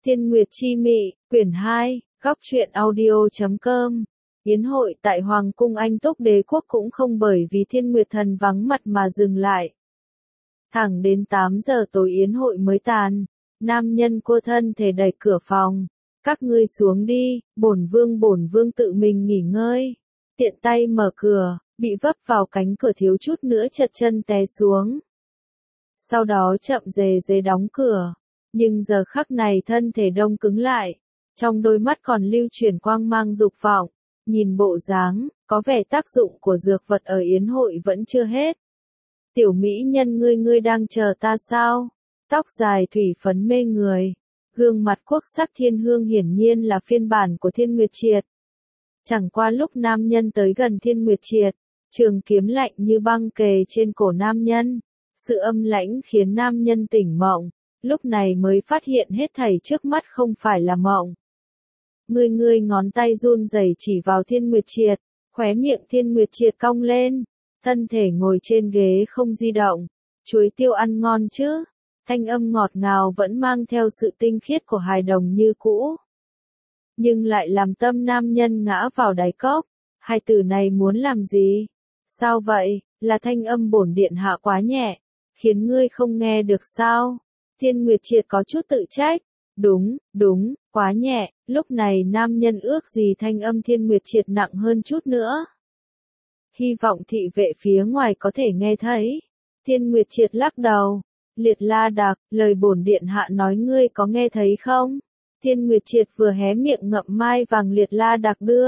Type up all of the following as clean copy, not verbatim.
Thiên Nguyệt Chi Mị, quyển 2, góc truyện audio.com. Yến hội tại Hoàng cung Anh Túc Đế quốc cũng không bởi vì Thiên Nguyệt Thần vắng mặt mà dừng lại. Thẳng đến 8 giờ tối yến hội mới tàn, nam nhân cô thân thể đẩy cửa phòng. Các ngươi xuống đi, bổn vương tự mình nghỉ ngơi. Tiện tay mở cửa, bị vấp vào cánh cửa thiếu chút nữa trật chân té xuống. Sau đó chậm rề đóng cửa. Nhưng giờ khắc này thân thể đông cứng lại, trong đôi mắt còn lưu chuyển quang mang dục vọng, nhìn bộ dáng, có vẻ tác dụng của dược vật ở yến hội vẫn chưa hết. Tiểu mỹ nhân ngươi đang chờ ta sao? Tóc dài thủy phấn mê người, gương mặt quốc sắc thiên hương hiển nhiên là phiên bản của Thiên Nguyệt Triệt. Chẳng qua lúc nam nhân tới gần Thiên Nguyệt Triệt, trường kiếm lạnh như băng kề trên cổ nam nhân, sự âm lãnh khiến nam nhân tỉnh mộng. Lúc này mới phát hiện hết thảy trước mắt không phải là mộng. Ngươi ngón tay run rẩy chỉ vào Thiên Nguyệt Triệt, khóe miệng Thiên Nguyệt Triệt cong lên, thân thể ngồi trên ghế không di động. Chuối tiêu ăn ngon chứ? Thanh âm ngọt ngào vẫn mang theo sự tinh khiết của hài đồng như cũ. Nhưng lại làm tâm nam nhân ngã vào đáy cốc. Hai từ này muốn làm gì? Sao vậy? Là thanh âm bổn điện hạ quá nhẹ, khiến ngươi không nghe được sao? Thiên Nguyệt Triệt có chút tự trách. Đúng, quá nhẹ. Lúc này nam nhân ước gì thanh âm Thiên Nguyệt Triệt nặng hơn chút nữa. Hy vọng thị vệ phía ngoài có thể nghe thấy. Thiên Nguyệt Triệt lắc đầu. Liệt La Đạc, lời bổn điện hạ nói ngươi có nghe thấy không? Thiên Nguyệt Triệt vừa hé miệng ngậm mai vàng Liệt La Đạc đưa.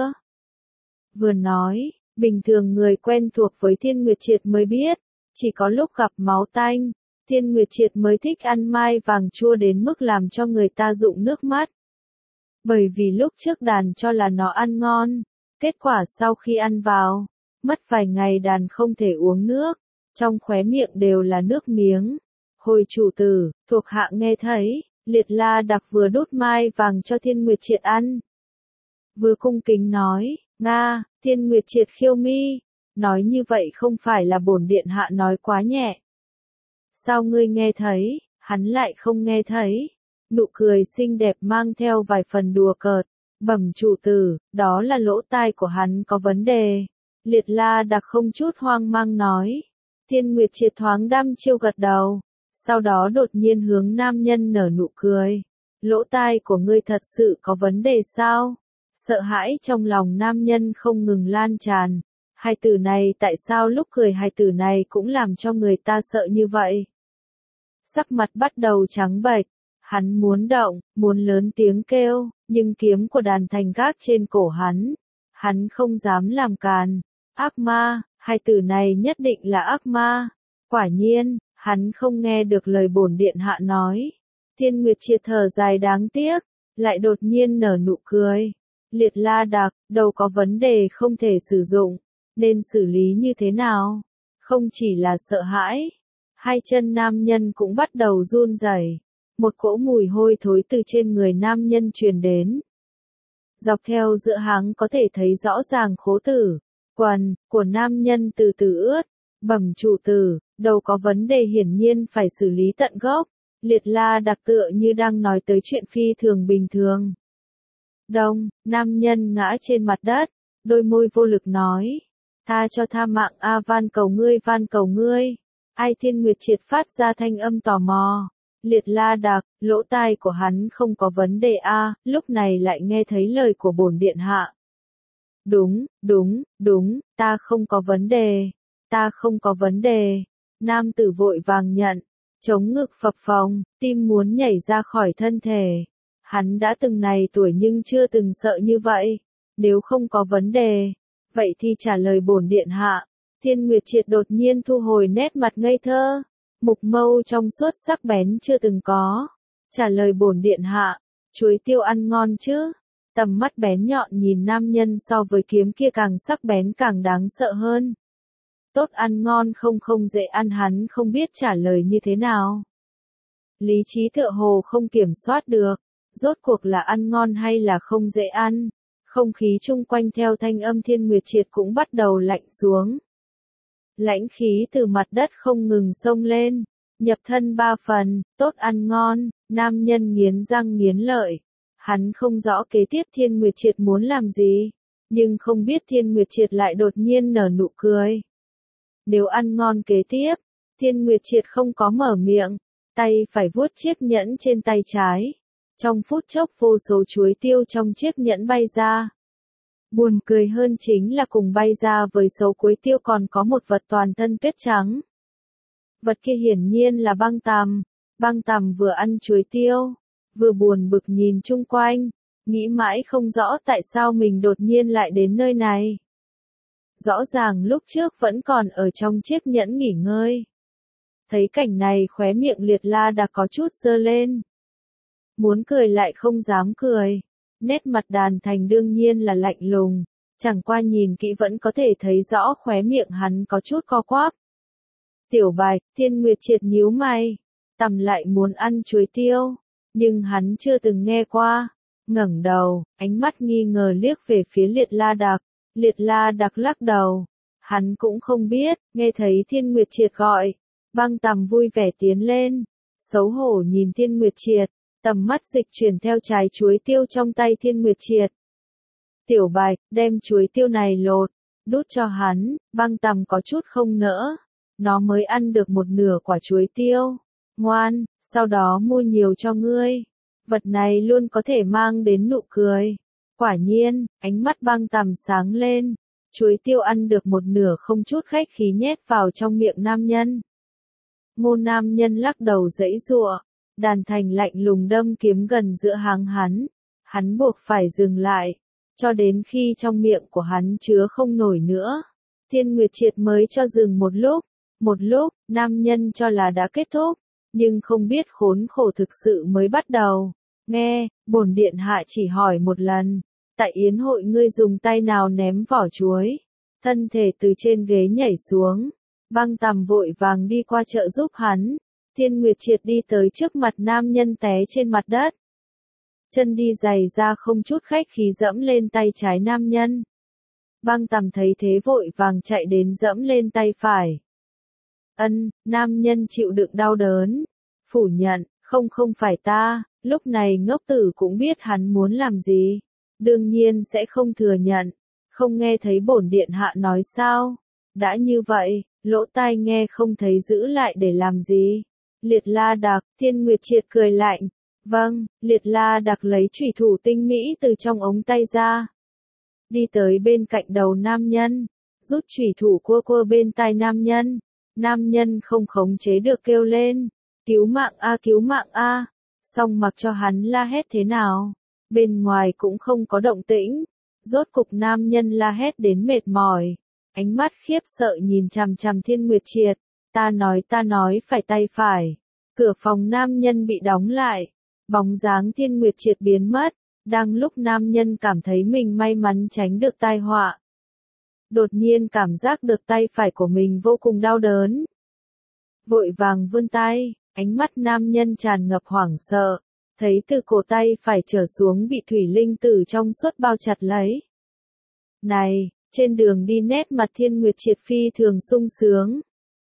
Vừa nói, bình thường người quen thuộc với Thiên Nguyệt Triệt mới biết, chỉ có lúc gặp máu tanh, Thiên Nguyệt Triệt mới thích ăn mai vàng chua đến mức làm cho người ta rụng nước mắt. Bởi vì lúc trước đàn cho là nó ăn ngon, kết quả sau khi ăn vào, mất vài ngày đàn không thể uống nước, trong khóe miệng đều là nước miếng. Hồi chủ tử, thuộc hạ nghe thấy, Liệt La Đạc vừa đút mai vàng cho Thiên Nguyệt Triệt ăn. Vừa cung kính nói, Nga, Thiên Nguyệt Triệt khiêu mi, nói như vậy không phải là bổn điện hạ nói quá nhẹ. Sao ngươi nghe thấy, hắn lại không nghe thấy? Nụ cười xinh đẹp mang theo vài phần đùa cợt. Bẩm chủ tử, đó là lỗ tai của hắn có vấn đề. Liệt La Đạc không chút hoang mang nói. Thiên Nguyệt Triệt thoáng đăm chiêu gật đầu. Sau đó đột nhiên hướng nam nhân nở nụ cười. Lỗ tai của ngươi thật sự có vấn đề sao? Sợ hãi trong lòng nam nhân không ngừng lan tràn. Hai từ này tại sao lúc cười hai từ này cũng làm cho người ta sợ như vậy? Sắc mặt bắt đầu trắng bệch, hắn muốn động, muốn lớn tiếng kêu, nhưng kiếm của đàn thành gác trên cổ hắn không dám làm càn. Ác ma, hai từ này nhất định là ác ma. Quả nhiên, hắn không nghe được lời bổn điện hạ nói. Thiên Nguyệt Triệt thở dài đáng tiếc, lại đột nhiên nở nụ cười. Liệt La Đạc, đầu có vấn đề không thể sử dụng, nên xử lý như thế nào? Không chỉ là sợ hãi, hai chân nam nhân cũng bắt đầu run rẩy. Một cỗ mùi hôi thối từ trên người nam nhân truyền đến. Dọc theo giữa háng có thể thấy rõ ràng khố tử, quần của nam nhân từ từ ướt. Bẩm chủ tử, đầu có vấn đề hiển nhiên phải xử lý tận gốc. Liệt La Đạc tựa như đang nói tới chuyện phi thường bình thường. Đông, nam nhân ngã trên mặt đất, đôi môi vô lực nói. Tha cho tha mạng a, van cầu ngươi. Ai? Thiên Nguyệt Triệt phát ra thanh âm tò mò. Liệt La Đạc, lỗ tai của hắn không có vấn đề a, lúc này lại nghe thấy lời của bổn điện hạ. Đúng, ta không có vấn đề. Nam tử vội vàng nhận, chống ngực phập phồng, tim muốn nhảy ra khỏi thân thể. Hắn đã từng này tuổi nhưng chưa từng sợ như vậy. Nếu không có vấn đề, vậy thì trả lời bổn điện hạ. Thiên Nguyệt Triệt đột nhiên thu hồi nét mặt ngây thơ, mục mâu trong suốt sắc bén chưa từng có. Trả lời bổn điện hạ, chuối tiêu ăn ngon chứ? Tầm mắt bén nhọn nhìn nam nhân so với kiếm kia càng sắc bén càng đáng sợ hơn. Tốt ăn ngon không dễ ăn, hắn không biết trả lời như thế nào. Lý trí tựa hồ không kiểm soát được, rốt cuộc là ăn ngon hay là không dễ ăn. Không khí chung quanh theo thanh âm Thiên Nguyệt Triệt cũng bắt đầu lạnh xuống. Lãnh khí từ mặt đất không ngừng xông lên, nhập thân 3 phần, tốt ăn ngon, nam nhân nghiến răng nghiến lợi. Hắn không rõ kế tiếp Thiên Nguyệt Triệt muốn làm gì, nhưng không biết Thiên Nguyệt Triệt lại đột nhiên nở nụ cười. Nếu ăn ngon kế tiếp, Thiên Nguyệt Triệt không có mở miệng, tay phải vuốt chiếc nhẫn trên tay trái. Trong phút chốc vô số chuối tiêu trong chiếc nhẫn bay ra. Buồn cười hơn chính là cùng bay ra với số chuối tiêu còn có một vật toàn thân tuyết trắng. Vật kia hiển nhiên là băng tằm. Băng tằm vừa ăn chuối tiêu, vừa buồn bực nhìn chung quanh, nghĩ mãi không rõ tại sao mình đột nhiên lại đến nơi này. Rõ ràng lúc trước vẫn còn ở trong chiếc nhẫn nghỉ ngơi. Thấy cảnh này khóe miệng Liệt La đã có chút giơ lên. Muốn cười lại không dám cười. Nét mặt Đàn Thành đương nhiên là lạnh lùng, chẳng qua nhìn kỹ vẫn có thể thấy rõ khóe miệng hắn có chút co quắp. Tiểu Bạch, Thiên Nguyệt Triệt nhíu mày, tầm lại muốn ăn chuối tiêu, nhưng hắn chưa từng nghe qua. Ngẩng đầu, ánh mắt nghi ngờ liếc về phía Liệt La Đặc. Liệt La Đặc lắc đầu, hắn cũng không biết. Nghe thấy Thiên Nguyệt Triệt gọi, băng tằm vui vẻ tiến lên, xấu hổ nhìn Thiên Nguyệt Triệt, tầm mắt dịch chuyển theo trái chuối tiêu trong tay Thiên Nguyệt Triệt. Tiểu Bạch, đem chuối tiêu này lột, đút cho hắn. Băng tằm có chút không nỡ, nó mới ăn được một nửa quả chuối tiêu. Ngoan, sau đó mua nhiều cho ngươi. Vật này luôn có thể mang đến nụ cười. Quả nhiên, ánh mắt băng tằm sáng lên. Chuối tiêu ăn được một nửa không chút khách khí nhét vào trong miệng nam nhân. Ngô nam nhân lắc đầu giãy giụa. Đàn Thành lạnh lùng đâm kiếm gần giữa háng hắn. Hắn buộc phải dừng lại, cho đến khi trong miệng của hắn chứa không nổi nữa. Thiên Nguyệt Triệt mới cho dừng một lúc. Một lúc, nam nhân cho là đã kết thúc, nhưng không biết khốn khổ thực sự mới bắt đầu. Nghe, bổn điện hạ chỉ hỏi một lần, tại yến hội ngươi dùng tay nào ném vỏ chuối? Thân thể từ trên ghế nhảy xuống, băng tằm vội vàng đi qua trợ giúp hắn. Thiên Nguyệt Triệt đi tới trước mặt nam nhân té trên mặt đất. Chân đi giày ra không chút khách khí dẫm lên tay trái nam nhân. Băng tằm thấy thế vội vàng chạy đến dẫm lên tay phải. Nam nhân chịu đựng đau đớn. Phủ nhận, không phải ta. Lúc này ngốc tử cũng biết hắn muốn làm gì. Đương nhiên sẽ không thừa nhận. Không nghe thấy bổn điện hạ nói sao? Đã như vậy, lỗ tai nghe không thấy giữ lại để làm gì? Liệt La Đặc, Thiên Nguyệt Triệt cười lạnh. Vâng, Liệt La Đặc lấy chủy thủ tinh mỹ từ trong ống tay ra. Đi tới bên cạnh đầu nam nhân, rút chủy thủ cua bên tai nam nhân. Nam nhân không khống chế được kêu lên. Cứu mạng a, cứu mạng a. Xong mặc cho hắn la hét thế nào, bên ngoài cũng không có động tĩnh. Rốt cục nam nhân la hét đến mệt mỏi, ánh mắt khiếp sợ nhìn chằm chằm Thiên Nguyệt Triệt. Ta nói phải tay phải. Cửa phòng nam nhân bị đóng lại, bóng dáng Thiên Nguyệt Triệt biến mất. Đang lúc nam nhân cảm thấy mình may mắn tránh được tai họa, đột nhiên cảm giác được tay phải của mình vô cùng đau đớn. Vội vàng vươn tay, ánh mắt nam nhân tràn ngập hoảng sợ, thấy từ cổ tay phải trở xuống bị thủy linh tử trong suốt bao chặt lấy. Này, trên đường đi nét mặt Thiên Nguyệt Triệt phi thường sung sướng.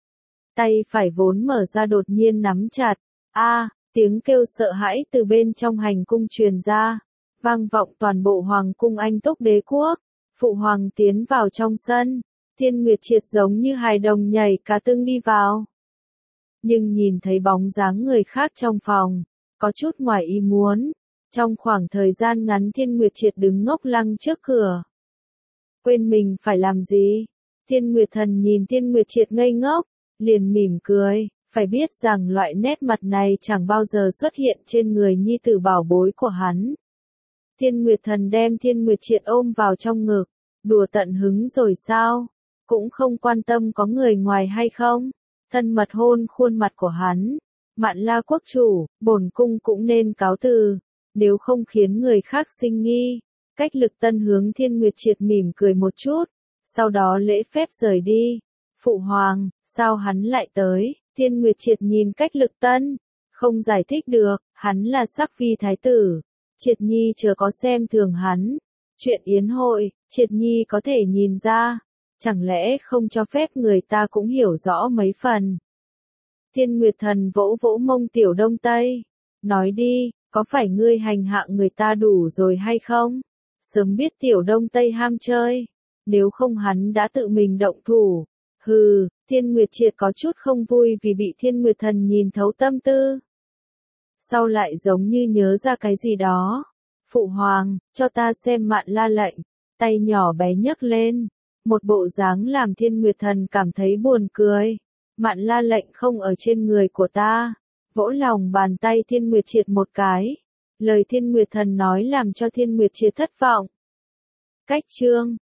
Tay phải vốn mở ra đột nhiên nắm chặt. Tiếng kêu sợ hãi từ bên trong hành cung truyền ra, vang vọng toàn bộ Hoàng cung Anh Túc Đế quốc. Phụ hoàng tiến vào trong sân, Thiên Nguyệt Triệt giống như hài đồng nhảy cả tưng đi vào. Nhưng nhìn thấy bóng dáng người khác trong phòng, có chút ngoài ý muốn. Trong khoảng thời gian ngắn Thiên Nguyệt Triệt đứng ngốc lăng trước cửa. Quên mình phải làm gì? Thiên Nguyệt Thần nhìn Thiên Nguyệt Triệt ngây ngốc, liền mỉm cười, phải biết rằng loại nét mặt này chẳng bao giờ xuất hiện trên người nhi tử bảo bối của hắn. Thiên Nguyệt Thần đem Thiên Nguyệt Triệt ôm vào trong ngực, đùa tận hứng rồi sao? Cũng không quan tâm có người ngoài hay không? Thân mật hôn khuôn mặt của hắn. Mạn La quốc chủ, bổn cung cũng nên cáo từ, nếu không khiến người khác sinh nghi. Cách Lực Tân hướng Thiên Nguyệt Triệt mỉm cười một chút, sau đó lễ phép rời đi. Phụ hoàng, sao hắn lại tới? Thiên Nguyệt Triệt nhìn Cách Lực Tân, không giải thích được, hắn là sắc phi thái tử. Triệt Nhi chớ có xem thường hắn. Chuyện yến hội, Triệt Nhi có thể nhìn ra, chẳng lẽ không cho phép người ta cũng hiểu rõ mấy phần. Thiên Nguyệt Thần vỗ vỗ mông Tiểu Đông Tây. Nói đi, có phải ngươi hành hạ người ta đủ rồi hay không? Sớm biết Tiểu Đông Tây ham chơi. Nếu không hắn đã tự mình động thủ. Hừ, Thiên Nguyệt Triệt có chút không vui vì bị Thiên Nguyệt Thần nhìn thấu tâm tư. Sau lại giống như nhớ ra cái gì đó. Phụ hoàng, cho ta xem Mạn La lệnh. Tay nhỏ bé nhấc lên. Một bộ dáng làm Thiên Nguyệt Thần cảm thấy buồn cười. Mạn La lệnh không ở trên người của ta. Vỗ lòng bàn tay Thiên Nguyệt Triệt một cái. Lời Thiên Nguyệt Thần nói làm cho Thiên Nguyệt Triệt thất vọng. Cách chương